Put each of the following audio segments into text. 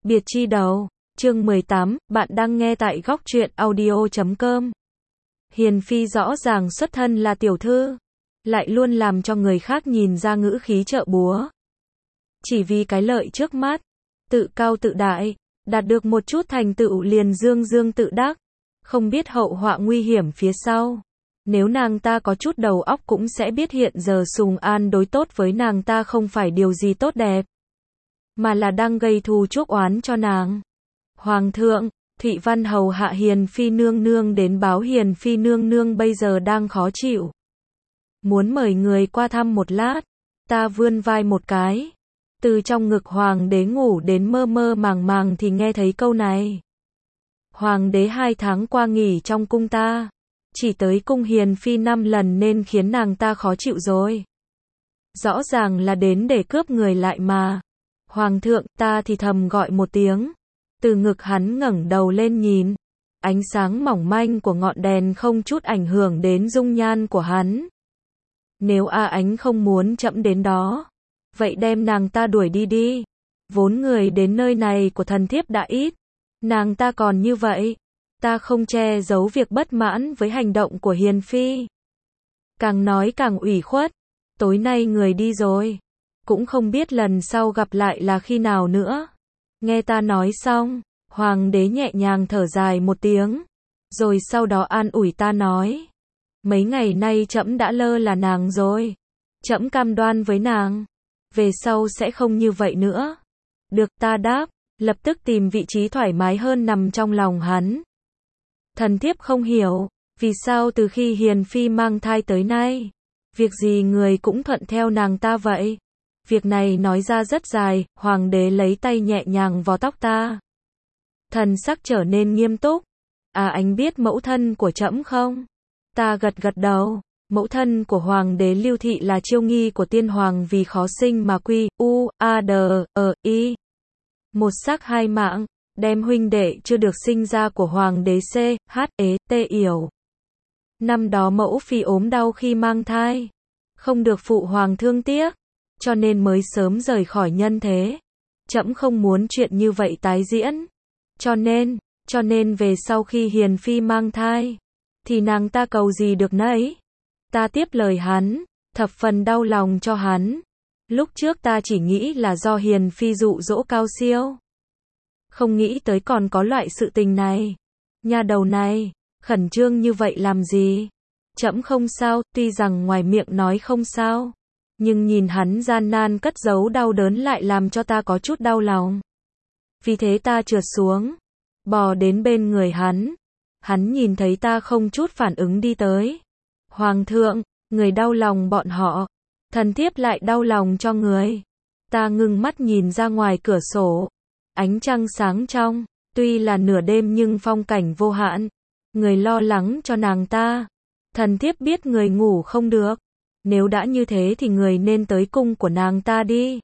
Biệt chi đầu, chương 18, bạn đang nghe tại góc truyện audio.com. Hiền Phi rõ ràng xuất thân là tiểu thư, lại luôn làm cho người khác nhìn ra ngữ khí trợ búa. Chỉ vì cái lợi trước mắt, tự cao tự đại, đạt được một chút thành tựu liền dương dương tự đắc, không biết hậu họa nguy hiểm phía sau. Nếu nàng ta có chút đầu óc cũng sẽ biết hiện giờ Sùng An đối tốt với nàng ta không phải điều gì tốt đẹp, mà là đang gây thù chuốc oán cho nàng. Hoàng thượng, Thụy Văn hầu hạ Hiền Phi nương nương đến báo Hiền Phi nương nương bây giờ đang khó chịu, muốn mời người qua thăm một lát. Ta vươn vai một cái, từ trong ngực hoàng đế ngủ đến mơ mơ màng màng thì nghe thấy câu này. Hoàng đế 2 tháng qua nghỉ trong cung ta, chỉ tới cung Hiền Phi 5 lần nên khiến nàng ta khó chịu rồi. Rõ ràng là đến để cướp người lại mà. Hoàng thượng, ta thì thầm gọi một tiếng. Từ ngực hắn ngẩng đầu lên nhìn. Ánh sáng mỏng manh của ngọn đèn không chút ảnh hưởng đến dung nhan của hắn. Nếu A Ánh không muốn chậm đến đó, vậy đem nàng ta đuổi đi đi. Vốn người đến nơi này của thần thiếp đã ít, nàng ta còn như vậy. Ta không che giấu việc bất mãn với hành động của Hiền Phi. Càng nói càng ủy khuất. Tối nay người đi rồi, cũng không biết lần sau gặp lại là khi nào nữa. Nghe ta nói xong, hoàng đế nhẹ nhàng thở dài một tiếng, rồi sau đó an ủi ta nói. Mấy ngày nay trẫm đã lơ là nàng rồi. Trẫm cam đoan với nàng, về sau sẽ không như vậy nữa. Được, ta đáp, lập tức tìm vị trí thoải mái hơn nằm trong lòng hắn. Thần thiếp không hiểu, vì sao từ khi Hiền Phi mang thai tới nay, việc gì người cũng thuận theo nàng ta vậy? Việc này nói ra rất dài, hoàng đế lấy tay nhẹ nhàng vò tóc ta. Thần sắc trở nên nghiêm túc. À, anh biết mẫu thân của trẫm không? Ta gật gật đầu. Mẫu thân của hoàng đế Lưu Thị là chiêu nghi của tiên hoàng vì khó sinh mà quy, u, a, d, i. Một xác 2 mạng, đem huynh đệ chưa được sinh ra của hoàng đế C, H, E, T yểu. Năm đó mẫu phi ốm đau khi mang thai, không được phụ hoàng thương tiếc, cho nên mới sớm rời khỏi nhân thế. Trẫm không muốn chuyện như vậy tái diễn. Cho nên về sau khi Hiền Phi mang thai, thì nàng ta cầu gì được nấy. Ta tiếp lời hắn, thập phần đau lòng cho hắn. Lúc trước ta chỉ nghĩ là do Hiền Phi dụ dỗ cao siêu, không nghĩ tới còn có loại sự tình này. Nha đầu này, khẩn trương như vậy làm gì? Trẫm không sao, tuy rằng ngoài miệng nói không sao, nhưng nhìn hắn gian nan cất giấu đau đớn lại làm cho ta có chút đau lòng. Vì thế ta trượt xuống, bò đến bên người hắn. Hắn nhìn thấy ta không chút phản ứng đi tới. Hoàng thượng, người đau lòng bọn họ, thần thiếp lại đau lòng cho người. Ta ngưng mắt nhìn ra ngoài cửa sổ. Ánh trăng sáng trong, tuy là nửa đêm nhưng phong cảnh vô hạn. Người lo lắng cho nàng ta. Thần thiếp biết người ngủ không được. Nếu đã như thế thì người nên tới cung của nàng ta đi.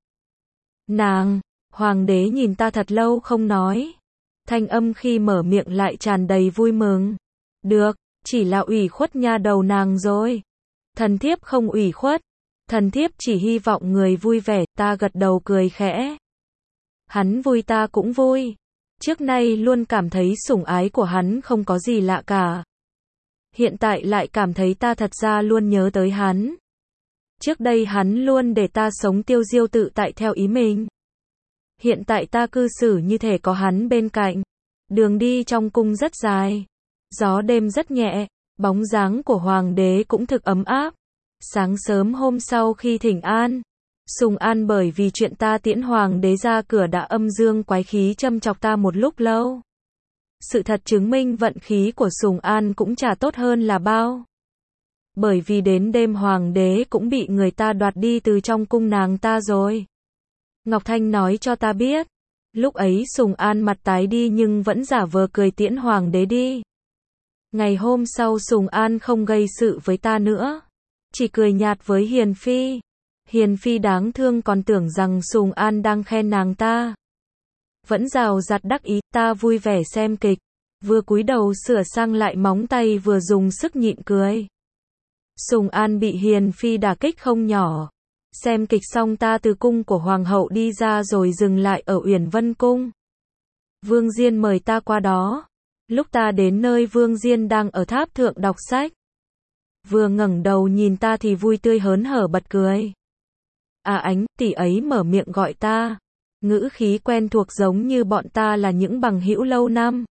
Nàng, hoàng đế nhìn ta thật lâu không nói. Thanh âm khi mở miệng lại tràn đầy vui mừng. Được, chỉ là ủy khuất nha đầu nàng rồi. Thần thiếp không ủy khuất. Thần thiếp chỉ hy vọng người vui vẻ. Ta gật đầu cười khẽ. Hắn vui ta cũng vui. Trước nay luôn cảm thấy sủng ái của hắn không có gì lạ cả. Hiện tại lại cảm thấy ta thật ra luôn nhớ tới hắn. Trước đây hắn luôn để ta sống tiêu diêu tự tại theo ý mình. Hiện tại ta cư xử như thể có hắn bên cạnh. Đường đi trong cung rất dài, gió đêm rất nhẹ, bóng dáng của hoàng đế cũng thực ấm áp. Sáng sớm hôm sau khi thỉnh an, Sùng An bởi vì chuyện ta tiễn hoàng đế ra cửa đã âm dương quái khí châm chọc ta một lúc lâu. Sự thật chứng minh vận khí của Sùng An cũng chả tốt hơn là bao. Bởi vì đến đêm hoàng đế cũng bị người ta đoạt đi từ trong cung nàng ta rồi. Ngọc Thanh nói cho ta biết. Lúc ấy Sùng An mặt tái đi nhưng vẫn giả vờ cười tiễn hoàng đế đi. Ngày hôm sau Sùng An không gây sự với ta nữa, chỉ cười nhạt với Hiền Phi. Hiền Phi đáng thương còn tưởng rằng Sùng An đang khen nàng ta. Vẫn rào rạt đắc ý, ta vui vẻ xem kịch, vừa cúi đầu sửa sang lại móng tay vừa dùng sức nhịn cười. Sùng An bị Hiền Phi đả kích không nhỏ. Xem kịch xong ta từ cung của hoàng hậu đi ra rồi dừng lại ở Uyển Vân cung. Vương Diên mời ta qua đó. Lúc ta đến nơi Vương Diên đang ở tháp thượng đọc sách. Vừa ngẩng đầu nhìn ta thì vui tươi hớn hở bật cười. À Ánh, tỷ ấy mở miệng gọi ta. Ngữ khí quen thuộc giống như bọn ta là những bằng hữu lâu năm.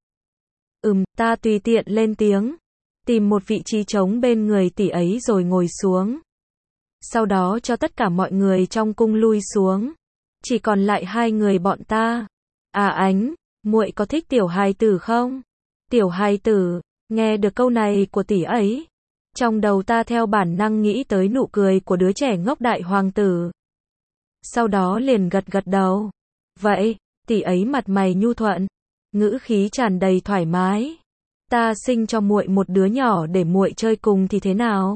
Ta tùy tiện lên tiếng. Tìm một vị trí trống bên người tỷ ấy rồi ngồi xuống. Sau đó cho tất cả mọi người trong cung lui xuống. Chỉ còn lại hai người bọn ta. À Ánh, muội có thích tiểu hài tử không? Tiểu hài tử, nghe được câu này của tỷ ấy. Trong đầu ta theo bản năng nghĩ tới nụ cười của đứa trẻ ngốc đại hoàng tử. Sau đó liền gật gật đầu. Vậy, tỷ ấy mặt mày nhu thuận, ngữ khí tràn đầy thoải mái. Ta sinh cho muội một đứa nhỏ để muội chơi cùng thì thế nào?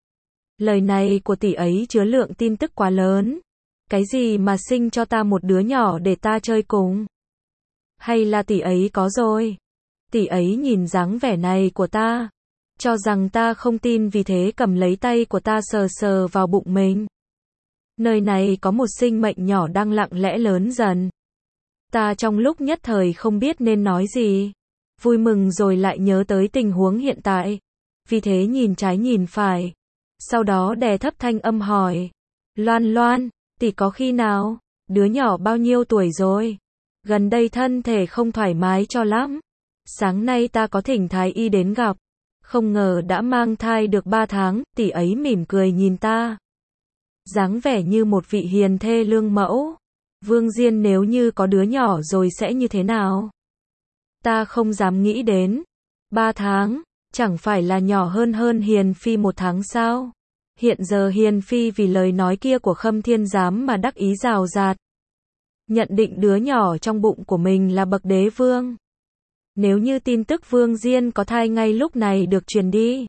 Lời này của tỷ ấy chứa lượng tin tức quá lớn. Cái gì mà sinh cho ta một đứa nhỏ để ta chơi cùng? Hay là tỷ ấy có rồi? Tỷ ấy nhìn dáng vẻ này của ta, cho rằng ta không tin vì thế cầm lấy tay của ta sờ sờ vào bụng mình. Nơi này có một sinh mệnh nhỏ đang lặng lẽ lớn dần. Ta trong lúc nhất thời không biết nên nói gì. Vui mừng rồi lại nhớ tới tình huống hiện tại. Vì thế nhìn trái nhìn phải. Sau đó đè thấp thanh âm hỏi. Loan Loan, tỷ có khi nào? Đứa nhỏ bao nhiêu tuổi rồi? Gần đây thân thể không thoải mái cho lắm. Sáng nay ta có thỉnh thái y đến gặp. Không ngờ đã mang thai được 3 tháng, tỷ ấy mỉm cười nhìn ta. Dáng vẻ như một vị hiền thê lương mẫu. Vương Diên nếu như có đứa nhỏ rồi sẽ như thế nào? Ta không dám nghĩ đến. 3 tháng, chẳng phải là nhỏ hơn Hiền Phi 1 tháng sao? Hiện giờ Hiền Phi vì lời nói kia của Khâm Thiên Giám mà đắc ý rào rạt. Nhận định đứa nhỏ trong bụng của mình là bậc đế vương. Nếu như tin tức Vương Diên có thai ngay lúc này được truyền đi,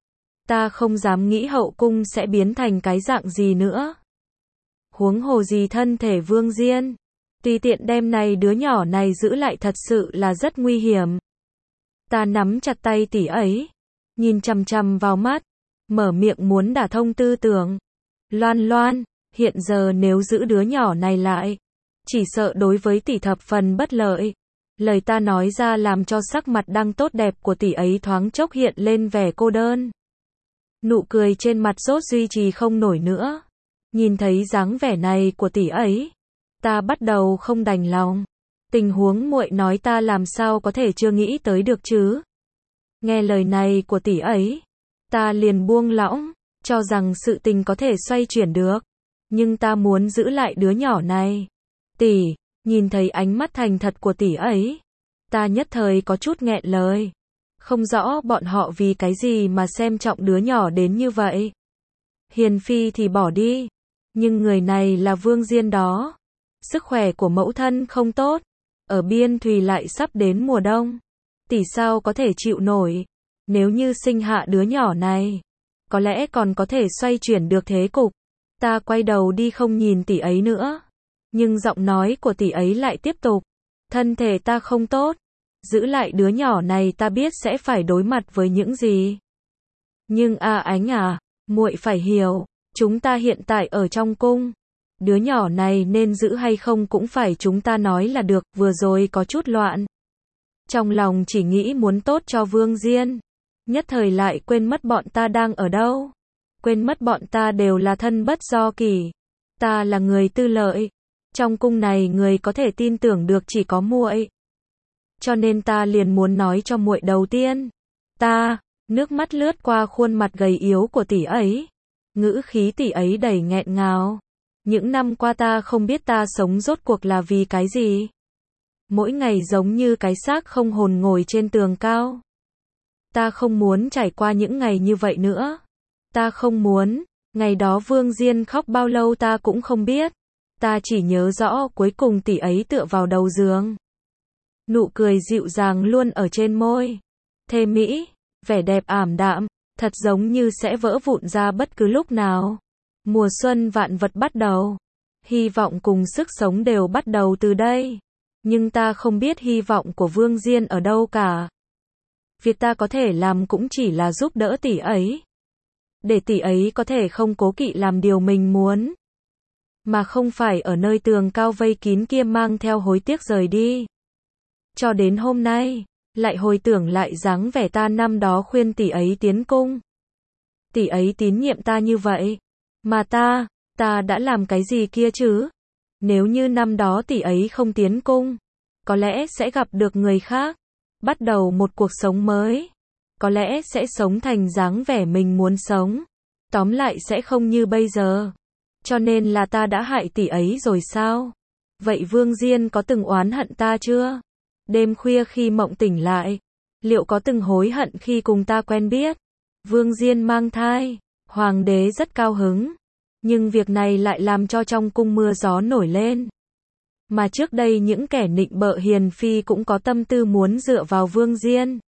ta không dám nghĩ hậu cung sẽ biến thành cái dạng gì nữa. Huống hồ gì thân thể Vương Diên, tùy tiện đem này đứa nhỏ này giữ lại thật sự là rất nguy hiểm. Ta nắm chặt tay tỷ ấy, nhìn chằm chằm vào mắt, mở miệng muốn đả thông tư tưởng. Loan Loan, hiện giờ nếu giữ đứa nhỏ này lại, chỉ sợ đối với tỷ thập phần bất lợi. Lời ta nói ra làm cho sắc mặt đang tốt đẹp của tỷ ấy thoáng chốc hiện lên vẻ cô đơn. Nụ cười trên mặt rốt duy trì không nổi nữa. Nhìn thấy dáng vẻ này của tỷ ấy, ta bắt đầu không đành lòng. Tình huống muội nói ta làm sao có thể chưa nghĩ tới được chứ? Nghe lời này của tỷ ấy, ta liền buông lỏng, cho rằng sự tình có thể xoay chuyển được. Nhưng ta muốn giữ lại đứa nhỏ này. Tỷ, nhìn thấy ánh mắt thành thật của tỷ ấy, ta nhất thời có chút nghẹn lời. Không rõ bọn họ vì cái gì mà xem trọng đứa nhỏ đến như vậy. Hiền Phi thì bỏ đi, nhưng người này là Vương Diên đó. Sức khỏe của mẫu thân không tốt, ở biên thùy lại sắp đến mùa đông. Tỷ sao có thể chịu nổi? Nếu như sinh hạ đứa nhỏ này, có lẽ còn có thể xoay chuyển được thế cục. Ta quay đầu đi không nhìn tỷ ấy nữa. Nhưng giọng nói của tỷ ấy lại tiếp tục. Thân thể ta không tốt. Giữ lại đứa nhỏ này ta biết sẽ phải đối mặt với những gì. Nhưng Ánh à, muội phải hiểu, chúng ta hiện tại ở trong cung. Đứa nhỏ này nên giữ hay không cũng phải chúng ta nói là được, vừa rồi có chút loạn. Trong lòng chỉ nghĩ muốn tốt cho Vương Diên. Nhất thời lại quên mất bọn ta đang ở đâu. Quên mất bọn ta đều là thân bất do kỷ. Ta là người tư lợi. Trong cung này người có thể tin tưởng được chỉ có muội. Cho nên ta liền muốn nói cho muội đầu tiên. Nước mắt lướt qua khuôn mặt gầy yếu của tỷ ấy. Ngữ khí tỷ ấy đầy nghẹn ngào. Những năm qua ta không biết ta sống rốt cuộc là vì cái gì. Mỗi ngày giống như cái xác không hồn ngồi trên tường cao. Ta không muốn trải qua những ngày như vậy nữa. Ta không muốn. Ngày đó Vương Diên khóc bao lâu ta cũng không biết. Ta chỉ nhớ rõ cuối cùng tỷ ấy tựa vào đầu giường. Nụ cười dịu dàng luôn ở trên môi. Thê mỹ, vẻ đẹp ảm đạm, thật giống như sẽ vỡ vụn ra bất cứ lúc nào. Mùa xuân vạn vật bắt đầu. Hy vọng cùng sức sống đều bắt đầu từ đây. Nhưng ta không biết hy vọng của Vương Diên ở đâu cả. Việc ta có thể làm cũng chỉ là giúp đỡ tỷ ấy. Để tỷ ấy có thể không cố kỵ làm điều mình muốn. Mà không phải ở nơi tường cao vây kín kia mang theo hối tiếc rời đi. Cho đến hôm nay, lại hồi tưởng lại dáng vẻ ta năm đó khuyên tỷ ấy tiến cung. Tỷ ấy tín nhiệm ta như vậy. Mà ta đã làm cái gì kia chứ? Nếu như năm đó tỷ ấy không tiến cung, có lẽ sẽ gặp được người khác, bắt đầu một cuộc sống mới. Có lẽ sẽ sống thành dáng vẻ mình muốn sống. Tóm lại sẽ không như bây giờ. Cho nên là ta đã hại tỷ ấy rồi sao? Vậy Vương Diên có từng oán hận ta chưa? Đêm khuya khi mộng tỉnh lại, liệu có từng hối hận khi cùng ta quen biết? Vương Diên mang thai, hoàng đế rất cao hứng. Nhưng việc này lại làm cho trong cung mưa gió nổi lên. Mà trước đây những kẻ nịnh bợ hiền phi cũng có tâm tư muốn dựa vào Vương Diên.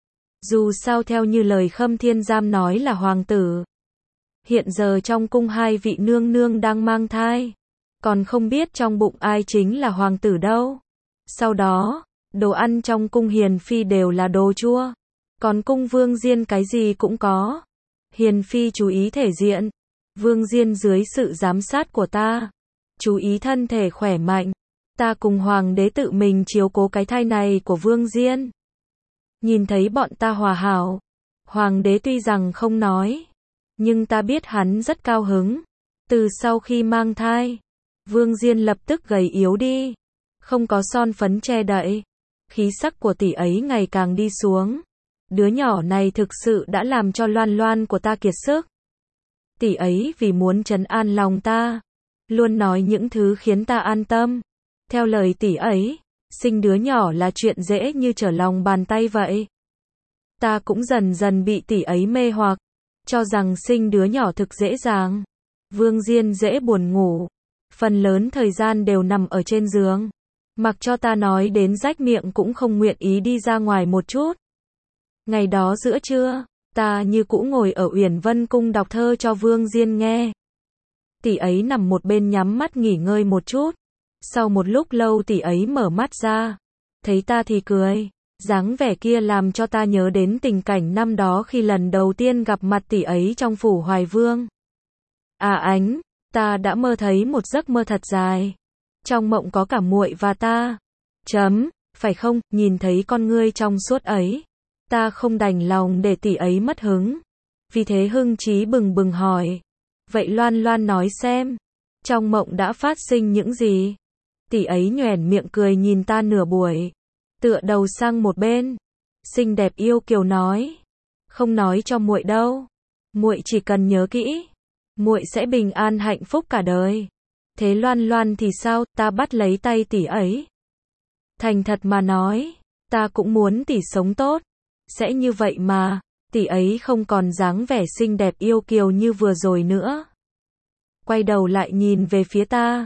Dù sao theo như lời Khâm Thiên Giám nói là hoàng tử. Hiện giờ trong cung hai vị nương nương đang mang thai. Còn không biết trong bụng ai chính là hoàng tử đâu. Sau đó, đồ ăn trong cung hiền phi đều là đồ chua. Còn cung Vương Diên cái gì cũng có. Hiền phi chú ý thể diện. Vương Diên dưới sự giám sát của ta. Chú ý thân thể khỏe mạnh. Ta cùng hoàng đế tự mình chiếu cố cái thai này của Vương Diên. Nhìn thấy bọn ta hòa hảo. Hoàng đế tuy rằng không nói. Nhưng ta biết hắn rất cao hứng. Từ sau khi mang thai, Vương Diên lập tức gầy yếu đi. Không có son phấn che đậy. Khí sắc của tỷ ấy ngày càng đi xuống. Đứa nhỏ này thực sự đã làm cho Loan Loan của ta kiệt sức. Tỷ ấy vì muốn trấn an lòng ta, luôn nói những thứ khiến ta an tâm. Theo lời tỷ ấy, sinh đứa nhỏ là chuyện dễ như trở lòng bàn tay vậy. Ta cũng dần dần bị tỷ ấy mê hoặc, cho rằng sinh đứa nhỏ thực dễ dàng. Vương Diên dễ buồn ngủ, phần lớn thời gian đều nằm ở trên giường. Mặc cho ta nói đến rách miệng cũng không nguyện ý đi ra ngoài một chút. Ngày đó giữa trưa, ta như cũ ngồi ở Uyển Vân Cung đọc thơ cho Vương Diên nghe. Tỷ ấy nằm một bên nhắm mắt nghỉ ngơi một chút. Sau một lúc lâu tỷ ấy mở mắt ra. Thấy ta thì cười. Dáng vẻ kia làm cho ta nhớ đến tình cảnh năm đó khi lần đầu tiên gặp mặt tỷ ấy trong phủ Hoài Vương. À Ánh, ta đã mơ thấy một giấc mơ thật dài. Trong mộng có cả muội và ta. Phải không, nhìn thấy con ngươi trong suốt ấy. Ta không đành lòng để tỷ ấy mất hứng. Vì thế hưng trí bừng bừng hỏi. Vậy Loan Loan nói xem. Trong mộng đã phát sinh những gì? Tỷ ấy nhoẻn miệng cười nhìn ta nửa buổi. Tựa đầu sang một bên. Xinh đẹp yêu kiều nói. Không nói cho muội đâu. Muội chỉ cần nhớ kỹ. Muội sẽ bình an hạnh phúc cả đời. Thế Loan Loan thì sao? Ta bắt lấy tay tỷ ấy. Thành thật mà nói. Ta cũng muốn tỷ sống tốt. Sẽ như vậy mà. Tỷ ấy không còn dáng vẻ xinh đẹp yêu kiều như vừa rồi nữa. Quay đầu lại nhìn về phía ta.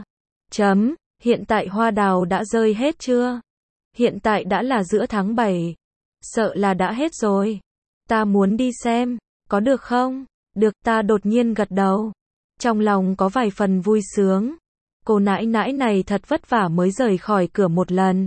Hiện tại hoa đào đã rơi hết chưa? Hiện tại đã là giữa tháng 7. Sợ là đã hết rồi. Ta muốn đi xem. Có được không? Được, ta đột nhiên gật đầu. Trong lòng có vài phần vui sướng. Cô nãi nãi này thật vất vả mới rời khỏi cửa một lần.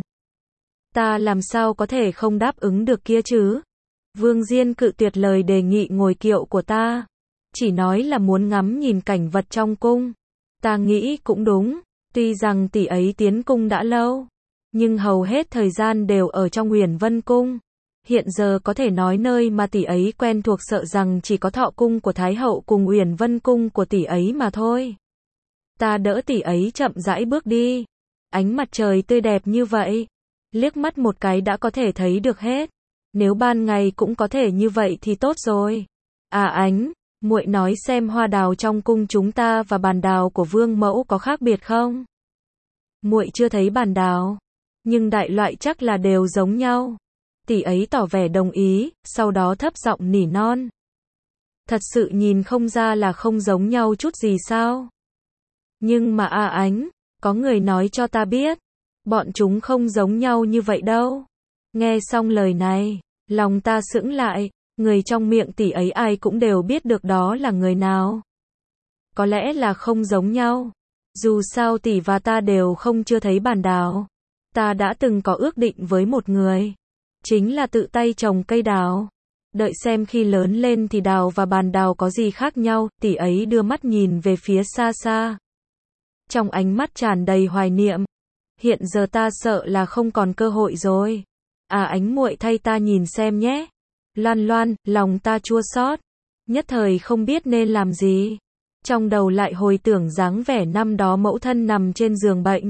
Ta làm sao có thể không đáp ứng được kia chứ? Vương Diên cự tuyệt lời đề nghị ngồi kiệu của ta. Chỉ nói là muốn ngắm nhìn cảnh vật trong cung. Ta nghĩ cũng đúng. Tuy rằng tỷ ấy tiến cung đã lâu. Nhưng hầu hết thời gian đều ở trong Uyển Vân Cung. Hiện giờ có thể nói nơi mà tỷ ấy quen thuộc sợ rằng chỉ có Thọ Cung của Thái Hậu cùng Uyển Vân Cung của tỷ ấy mà thôi. Ta đỡ tỷ ấy chậm rãi bước đi. Ánh mặt trời tươi đẹp như vậy. Liếc mắt một cái đã có thể thấy được hết. Nếu ban ngày cũng có thể như vậy thì tốt rồi. À Ánh, muội nói xem hoa đào trong cung chúng ta và bàn đào của Vương mẫu có khác biệt không? Muội chưa thấy bàn đào, nhưng đại loại chắc là đều giống nhau. Tỷ ấy tỏ vẻ đồng ý, sau đó thấp giọng nỉ non. Thật sự nhìn không ra là không giống nhau chút gì sao? Nhưng mà Ánh, có người nói cho ta biết, bọn chúng không giống nhau như vậy đâu. Nghe xong lời này, lòng ta sững lại, người trong miệng tỷ ấy ai cũng đều biết được đó là người nào. Có lẽ là không giống nhau. Dù sao tỷ và ta đều không chưa thấy bàn đào. Ta đã từng có ước định với một người. Chính là tự tay trồng cây đào. Đợi xem khi lớn lên thì đào và bàn đào có gì khác nhau. Tỷ ấy đưa mắt nhìn về phía xa xa. Trong ánh mắt tràn đầy hoài niệm. Hiện giờ ta sợ là không còn cơ hội rồi. À Ánh muội thay ta nhìn xem nhé. Loan Loan, lòng ta chua xót, nhất thời không biết nên làm gì. Trong đầu lại hồi tưởng dáng vẻ năm đó mẫu thân nằm trên giường bệnh.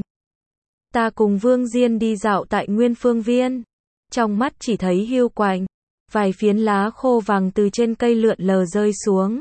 Ta cùng Vương Diên đi dạo tại Nguyên Phương Viên. Trong mắt chỉ thấy hiu quạnh, vài phiến lá khô vàng từ trên cây lượn lờ rơi xuống,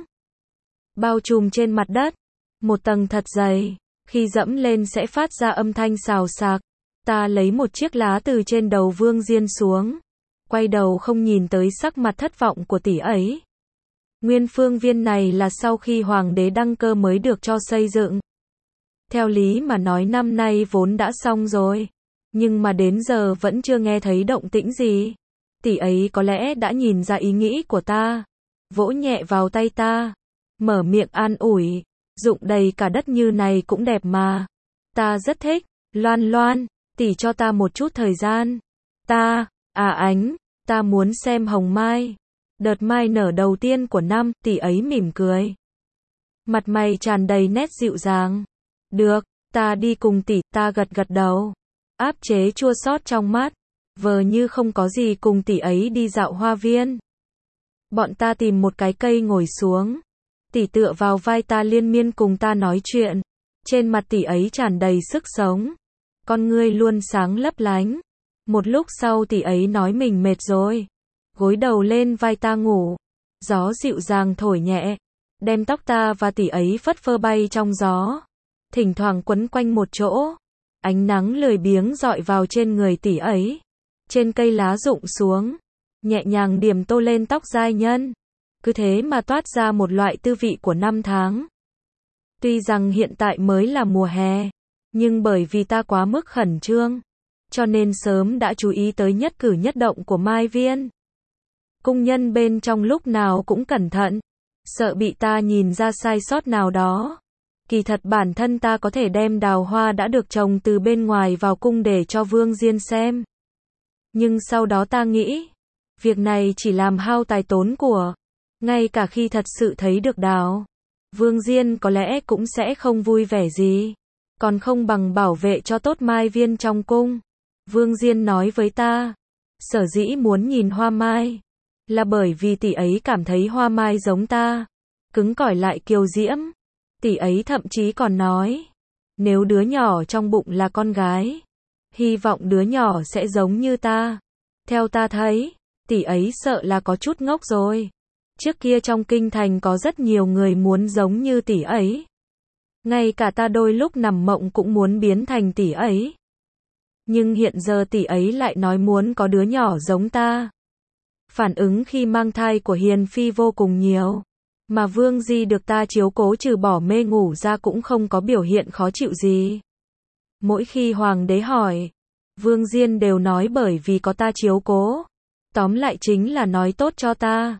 bao trùm trên mặt đất, một tầng thật dày, khi dẫm lên sẽ phát ra âm thanh xào xạc. Ta lấy một chiếc lá từ trên đầu Vương Diên xuống, quay đầu không nhìn tới sắc mặt thất vọng của tỷ ấy. Nguyên Phương Viên này là sau khi hoàng đế đăng cơ mới được cho xây dựng. Theo lý mà nói năm nay vốn đã xong rồi, nhưng mà đến giờ vẫn chưa nghe thấy động tĩnh gì. Tỷ ấy có lẽ đã nhìn ra ý nghĩ của ta, vỗ nhẹ vào tay ta, mở miệng an ủi, rụng đầy cả đất như này cũng đẹp mà. Ta rất thích, Loan Loan, tỷ cho ta một chút thời gian. Ta, à Ánh, ta muốn xem hồng mai. Đợt mai nở đầu tiên của năm, tỷ ấy mỉm cười. Mặt mày tràn đầy nét dịu dàng. Được, ta đi cùng tỷ, ta gật gật đầu. Áp chế chua xót trong mắt, vờ như không có gì cùng tỷ ấy đi dạo hoa viên. Bọn ta tìm một cái cây ngồi xuống. Tỷ tựa vào vai ta liên miên cùng ta nói chuyện. Trên mặt tỷ ấy tràn đầy sức sống. Con ngươi luôn sáng lấp lánh. Một lúc sau tỷ ấy nói mình mệt rồi, gối đầu lên vai ta ngủ. Gió dịu dàng thổi nhẹ, đem tóc ta và tỷ ấy phất phơ bay trong gió, thỉnh thoảng quấn quanh một chỗ. Ánh nắng lười biếng dọi vào trên người tỷ ấy. Trên cây lá rụng xuống, nhẹ nhàng điểm tô lên tóc giai nhân. Cứ thế mà toát ra một loại tư vị của năm tháng. Tuy rằng hiện tại mới là mùa hè, nhưng bởi vì ta quá mức khẩn trương, cho nên sớm đã chú ý tới nhất cử nhất động của Mai Viên. Cung nhân bên trong lúc nào cũng cẩn thận, sợ bị ta nhìn ra sai sót nào đó. Kỳ thật bản thân ta có thể đem đào hoa đã được trồng từ bên ngoài vào cung để cho Vương Diên xem. Nhưng sau đó ta nghĩ, việc này chỉ làm hao tài tốn của. Ngay cả khi thật sự thấy được đào, Vương Diên có lẽ cũng sẽ không vui vẻ gì. Còn không bằng bảo vệ cho tốt Mai Viên trong cung. Vương Diên nói với ta, sở dĩ muốn nhìn hoa mai, là bởi vì tỷ ấy cảm thấy hoa mai giống ta, cứng cỏi lại kiều diễm. Tỷ ấy thậm chí còn nói, nếu đứa nhỏ trong bụng là con gái, hy vọng đứa nhỏ sẽ giống như ta. Theo ta thấy, tỷ ấy sợ là có chút ngốc rồi. Trước kia trong kinh thành có rất nhiều người muốn giống như tỷ ấy. Ngay cả ta đôi lúc nằm mộng cũng muốn biến thành tỷ ấy. Nhưng hiện giờ tỷ ấy lại nói muốn có đứa nhỏ giống ta. Phản ứng khi mang thai của Hiền Phi vô cùng nhiều. Mà Vương Di được ta chiếu cố trừ bỏ mê ngủ ra cũng không có biểu hiện khó chịu gì. Mỗi khi hoàng đế hỏi, Vương Diên đều nói bởi vì có ta chiếu cố. Tóm lại chính là nói tốt cho ta.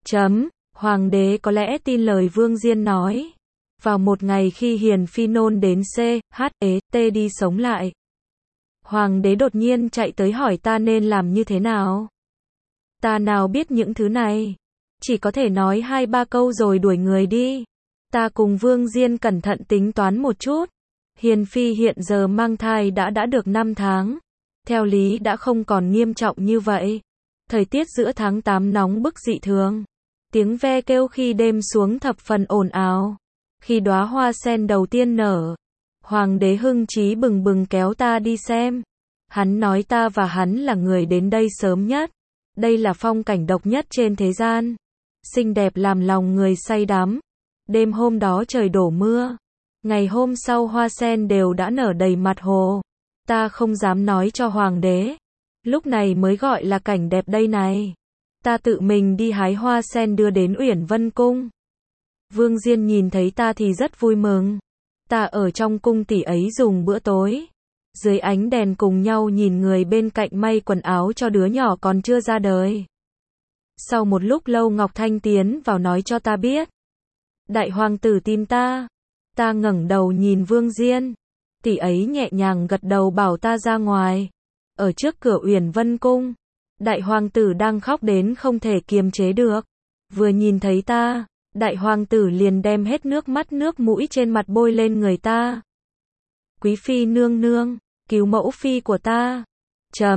Hoàng đế có lẽ tin lời Vương Diên nói. Vào một ngày khi Hiền Phi nôn đến CHET đi sống lại, hoàng đế đột nhiên chạy tới hỏi ta nên làm như thế nào. Ta nào biết những thứ này, chỉ có thể nói 2-3 câu rồi đuổi người đi. Ta cùng Vương Diên cẩn thận tính toán một chút. Hiền Phi hiện giờ mang thai đã được 5 tháng. Theo lý đã không còn nghiêm trọng như vậy. Thời tiết giữa tháng 8 nóng bức dị thường. Tiếng ve kêu khi đêm xuống thập phần ồn ào. Khi đóa hoa sen đầu tiên nở, hoàng đế hưng trí bừng bừng kéo ta đi xem. Hắn nói ta và hắn là người đến đây sớm nhất. Đây là phong cảnh độc nhất trên thế gian. Xinh đẹp làm lòng người say đắm. Đêm hôm đó trời đổ mưa. Ngày hôm sau hoa sen đều đã nở đầy mặt hồ. Ta không dám nói cho hoàng đế. Lúc này mới gọi là cảnh đẹp đây này. Ta tự mình đi hái hoa sen đưa đến Uyển Vân Cung. Vương Diên nhìn thấy ta thì rất vui mừng. Ta ở trong cung tỷ ấy dùng bữa tối. Dưới ánh đèn cùng nhau nhìn người bên cạnh may quần áo cho đứa nhỏ còn chưa ra đời. Sau một lúc lâu Ngọc Thanh tiến vào nói cho ta biết. Đại hoàng tử tìm ta. Ta ngẩng đầu nhìn Vương Diên. Tỷ ấy nhẹ nhàng gật đầu bảo ta ra ngoài. Ở trước cửa Uyển Vân Cung, đại hoàng tử đang khóc đến không thể kiềm chế được. Vừa nhìn thấy ta, đại hoàng tử liền đem hết nước mắt nước mũi trên mặt bôi lên người ta. Quý phi nương nương, cứu mẫu phi của ta.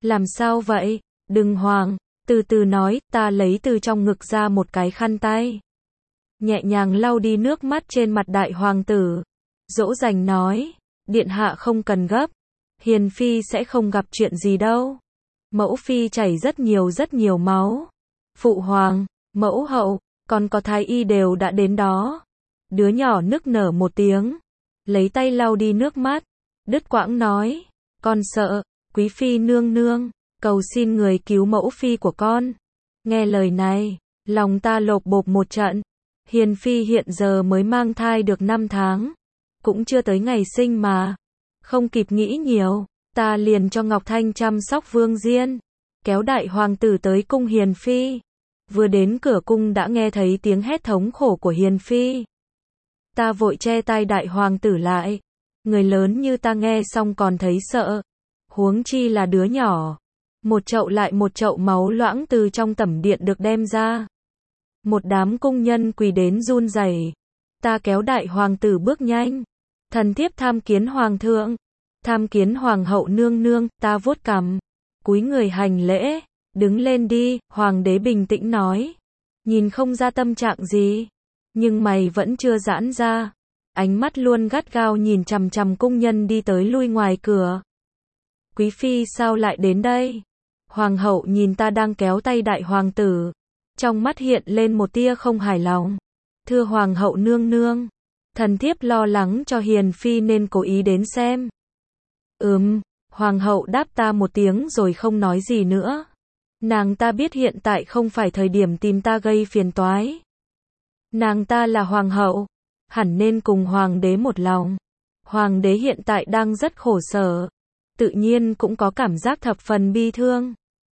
Làm sao vậy? Đừng hoảng, từ từ nói, ta lấy từ trong ngực ra một cái khăn tay. Nhẹ nhàng lau đi nước mắt trên mặt đại hoàng tử. Dỗ dành nói, điện hạ không cần gấp. Hiền phi sẽ không gặp chuyện gì đâu. Mẫu phi chảy rất nhiều máu. Phụ hoàng, mẫu hậu, còn có thái y đều đã đến đó. Đứa nhỏ nức nở một tiếng, lấy tay lau đi nước mắt, đứt quãng nói, con sợ, quý phi nương nương, cầu xin người cứu mẫu phi của con. Nghe lời này, lòng ta lộp bộp một trận. Hiền phi hiện giờ mới mang thai được 5 tháng, cũng chưa tới ngày sinh mà. Không kịp nghĩ nhiều, ta liền cho Ngọc Thanh chăm sóc Vương Diên, kéo đại hoàng tử tới cung Hiền phi. Vừa đến cửa cung đã nghe thấy tiếng hét thống khổ của Hiền phi. Ta vội che tay đại hoàng tử lại. Người lớn như ta nghe xong còn thấy sợ, huống chi là đứa nhỏ. Một chậu lại một chậu máu loãng từ trong tẩm điện được đem ra. Một đám cung nhân quỳ đến run rẩy. Ta kéo đại hoàng tử bước nhanh. Thần thiếp tham kiến hoàng thượng, tham kiến hoàng hậu nương nương. Ta vuốt cằm, cúi người hành lễ. Đứng lên đi, hoàng đế bình tĩnh nói. Nhìn không ra tâm trạng gì, nhưng mày vẫn chưa giãn ra. Ánh mắt luôn gắt gao nhìn chằm chằm cung nhân đi tới lui ngoài cửa. Quý phi sao lại đến đây? Hoàng hậu nhìn ta đang kéo tay đại hoàng tử, trong mắt hiện lên một tia không hài lòng. Thưa hoàng hậu nương nương, thần thiếp lo lắng cho Hiền phi nên cố ý đến xem. Hoàng hậu đáp ta một tiếng rồi không nói gì nữa. Nàng ta biết hiện tại không phải thời điểm tìm ta gây phiền toái. Nàng ta là hoàng hậu, hẳn nên cùng hoàng đế một lòng. Hoàng đế hiện tại đang rất khổ sở, tự nhiên cũng có cảm giác thập phần bi thương.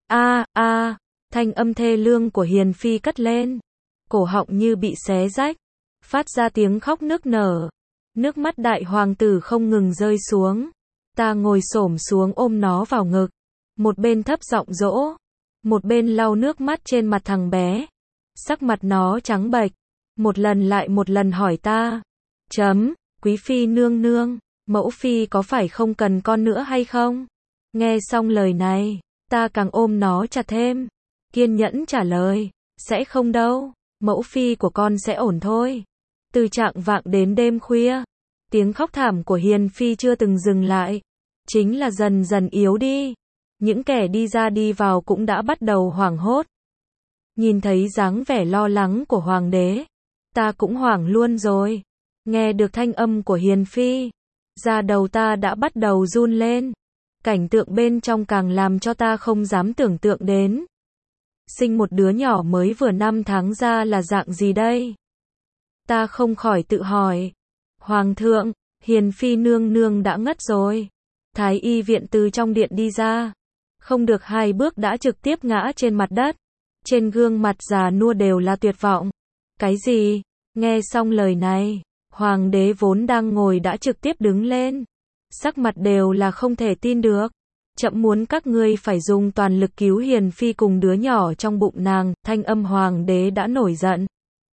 Thanh âm thê lương của Hiền phi cất lên, cổ họng như bị xé rách, phát ra tiếng khóc nức nở. Nước mắt đại hoàng tử không ngừng rơi xuống. Ta ngồi xổm xuống ôm nó vào ngực, một bên thấp giọng dỗ, một bên lau nước mắt trên mặt thằng bé. Sắc mặt nó trắng bệch, một lần lại một lần hỏi ta. Quý phi nương nương, mẫu phi có phải không cần con nữa hay không? Nghe xong lời này, ta càng ôm nó chặt thêm, kiên nhẫn trả lời, sẽ không đâu, mẫu phi của con sẽ ổn thôi. Từ chạng vạng đến đêm khuya, tiếng khóc thảm của Hiền phi chưa từng dừng lại, chính là dần dần yếu đi. Những kẻ đi ra đi vào cũng đã bắt đầu hoảng hốt. Nhìn thấy dáng vẻ lo lắng của hoàng đế, ta cũng hoảng luôn rồi. Nghe được thanh âm của Hiền phi, da đầu ta đã bắt đầu run lên. Cảnh tượng bên trong càng làm cho ta không dám tưởng tượng đến. Sinh một đứa nhỏ mới vừa 5 tháng ra là dạng gì đây? Ta không khỏi tự hỏi. Hoàng thượng, Hiền phi nương nương đã ngất rồi. Thái y viện từ trong điện đi ra. Không được 2 bước đã trực tiếp ngã trên mặt đất. Trên gương mặt già nua đều là tuyệt vọng. Cái gì? Nghe xong lời này, hoàng đế vốn đang ngồi đã trực tiếp đứng lên. Sắc mặt đều là không thể tin được. Chậm muốn các ngươi phải dùng toàn lực cứu Hiền phi cùng đứa nhỏ trong bụng nàng. Thanh âm hoàng đế đã nổi giận.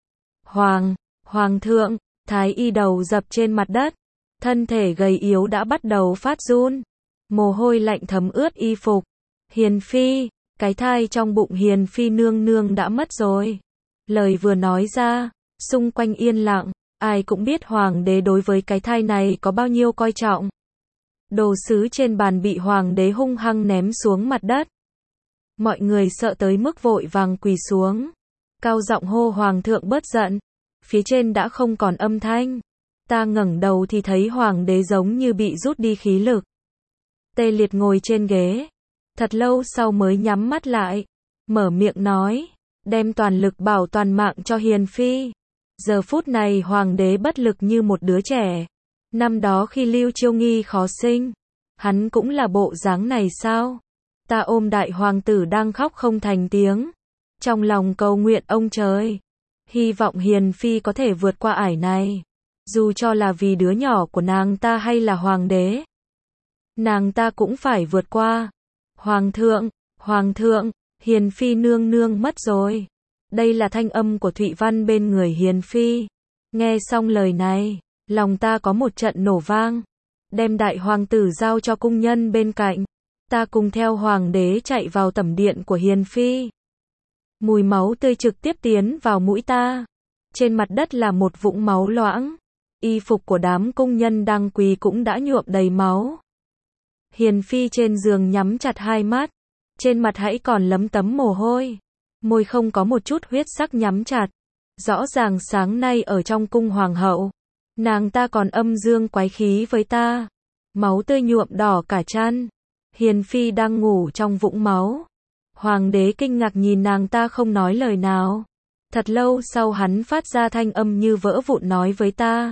Hoàng thượng, thái y đầu dập trên mặt đất. Thân thể gầy yếu đã bắt đầu phát run. Mồ hôi lạnh thấm ướt y phục. Hiền phi, cái thai trong bụng Hiền phi nương nương đã mất rồi. Lời vừa nói ra, xung quanh yên lặng, ai cũng biết hoàng đế đối với cái thai này có bao nhiêu coi trọng. Đồ sứ trên bàn bị hoàng đế hung hăng ném xuống mặt đất. Mọi người sợ tới mức vội vàng quỳ xuống, cao giọng hô hoàng thượng bớt giận. Phía trên đã không còn âm thanh. Ta ngẩng đầu thì thấy hoàng đế giống như bị rút đi khí lực. Tê liệt ngồi trên ghế. Thật lâu sau mới nhắm mắt lại, mở miệng nói, đem toàn lực bảo toàn mạng cho Hiền phi. Giờ phút này hoàng đế bất lực như một đứa trẻ. Năm đó khi Lưu Chiêu Nghi khó sinh, hắn cũng là bộ dáng này sao? Ta ôm đại hoàng tử đang khóc không thành tiếng, trong lòng cầu nguyện ông trời, hy vọng Hiền phi có thể vượt qua ải này, dù cho là vì đứa nhỏ của nàng ta hay là hoàng đế. Nàng ta cũng phải vượt qua. Hoàng thượng, Hiền phi nương nương mất rồi. Đây là thanh âm của Thụy Văn bên người Hiền phi. Nghe xong lời này, lòng ta có một trận nổ vang. Đem đại hoàng tử giao cho cung nhân bên cạnh. Ta cùng theo hoàng đế chạy vào tẩm điện của hiền phi. Mùi máu tươi trực tiếp tiến vào mũi ta. Trên mặt đất là một vũng máu loãng. Y phục của đám cung nhân đang quỳ cũng đã nhuộm đầy máu. Hiền phi trên giường nhắm chặt hai mắt. Trên mặt hãy còn lấm tấm mồ hôi. Môi không có một chút huyết sắc nhắm chặt. Rõ ràng sáng nay ở trong cung hoàng hậu, nàng ta còn âm dương quái khí với ta. Máu tươi nhuộm đỏ cả chăn. Hiền phi đang ngủ trong vũng máu. Hoàng đế kinh ngạc nhìn nàng ta không nói lời nào. Thật lâu sau hắn phát ra thanh âm như vỡ vụn nói với ta.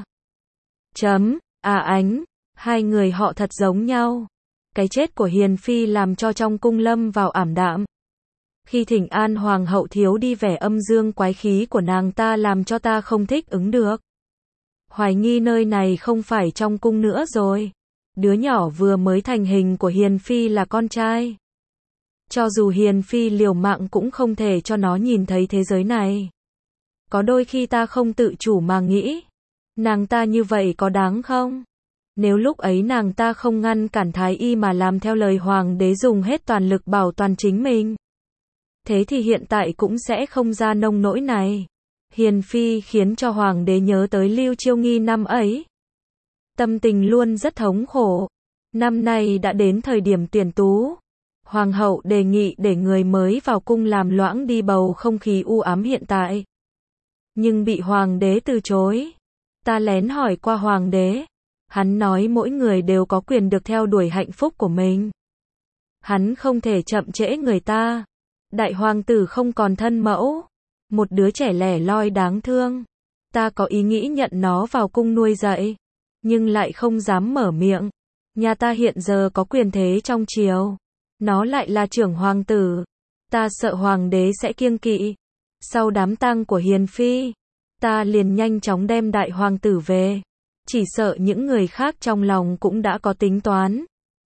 Ánh, hai người họ thật giống nhau. Cái chết của hiền phi làm cho trong cung lâm vào ảm đạm. Khi thỉnh an hoàng hậu thiếu đi vẻ âm dương quái khí của nàng ta làm cho ta không thích ứng được. Hoài nghi nơi này không phải trong cung nữa rồi. Đứa nhỏ vừa mới thành hình của hiền phi là con trai. Cho dù hiền phi liều mạng cũng không thể cho nó nhìn thấy thế giới này. Có đôi khi ta không tự chủ mà nghĩ, nàng ta như vậy có đáng không? Nếu lúc ấy nàng ta không ngăn cản thái y mà làm theo lời hoàng đế dùng hết toàn lực bảo toàn chính mình, thế thì hiện tại cũng sẽ không ra nông nỗi này. Hiền phi khiến cho hoàng đế nhớ tới Lưu Chiêu Nghi năm ấy. Tâm tình luôn rất thống khổ. Năm nay đã đến thời điểm tuyển tú. Hoàng hậu đề nghị để người mới vào cung làm loãng đi bầu không khí u ám hiện tại. Nhưng bị hoàng đế từ chối. Ta lén hỏi qua hoàng đế. Hắn nói mỗi người đều có quyền được theo đuổi hạnh phúc của mình. Hắn không thể chậm trễ người ta. Đại hoàng tử không còn thân mẫu. Một đứa trẻ lẻ loi đáng thương. Ta có ý nghĩ nhận nó vào cung nuôi dạy. Nhưng lại không dám mở miệng. Nhà ta hiện giờ có quyền thế trong triều. Nó lại là trưởng hoàng tử. Ta sợ hoàng đế sẽ kiêng kỵ. Sau đám tang của hiền phi, ta liền nhanh chóng đem đại hoàng tử về. Chỉ sợ những người khác trong lòng cũng đã có tính toán.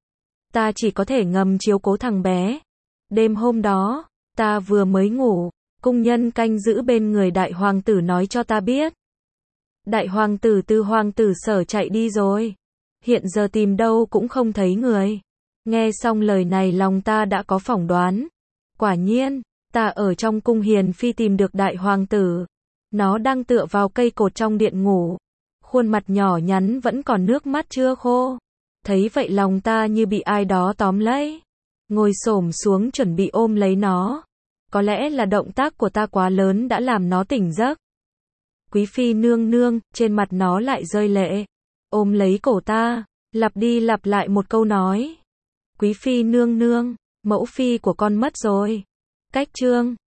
Ta chỉ có thể ngầm chiếu cố thằng bé. Đêm hôm đó, ta vừa mới ngủ, cung nhân canh giữ bên người đại hoàng tử nói cho ta biết. Đại hoàng tử từ hoàng tử sở chạy đi rồi. Hiện giờ tìm đâu cũng không thấy người. Nghe xong lời này lòng ta đã có phỏng đoán. Quả nhiên, ta ở trong cung hiền phi tìm được đại hoàng tử. Nó đang tựa vào cây cột trong điện ngủ. Khuôn mặt nhỏ nhắn vẫn còn nước mắt chưa khô. Thấy vậy lòng ta như bị ai đó tóm lấy. Ngồi xổm xuống chuẩn bị ôm lấy nó. Có lẽ là động tác của ta quá lớn đã làm nó tỉnh giấc. Quý phi nương nương, trên mặt nó lại rơi lệ. Ôm lấy cổ ta, lặp đi lặp lại một câu nói. Quý phi nương nương, mẫu phi của con mất rồi. Cách chương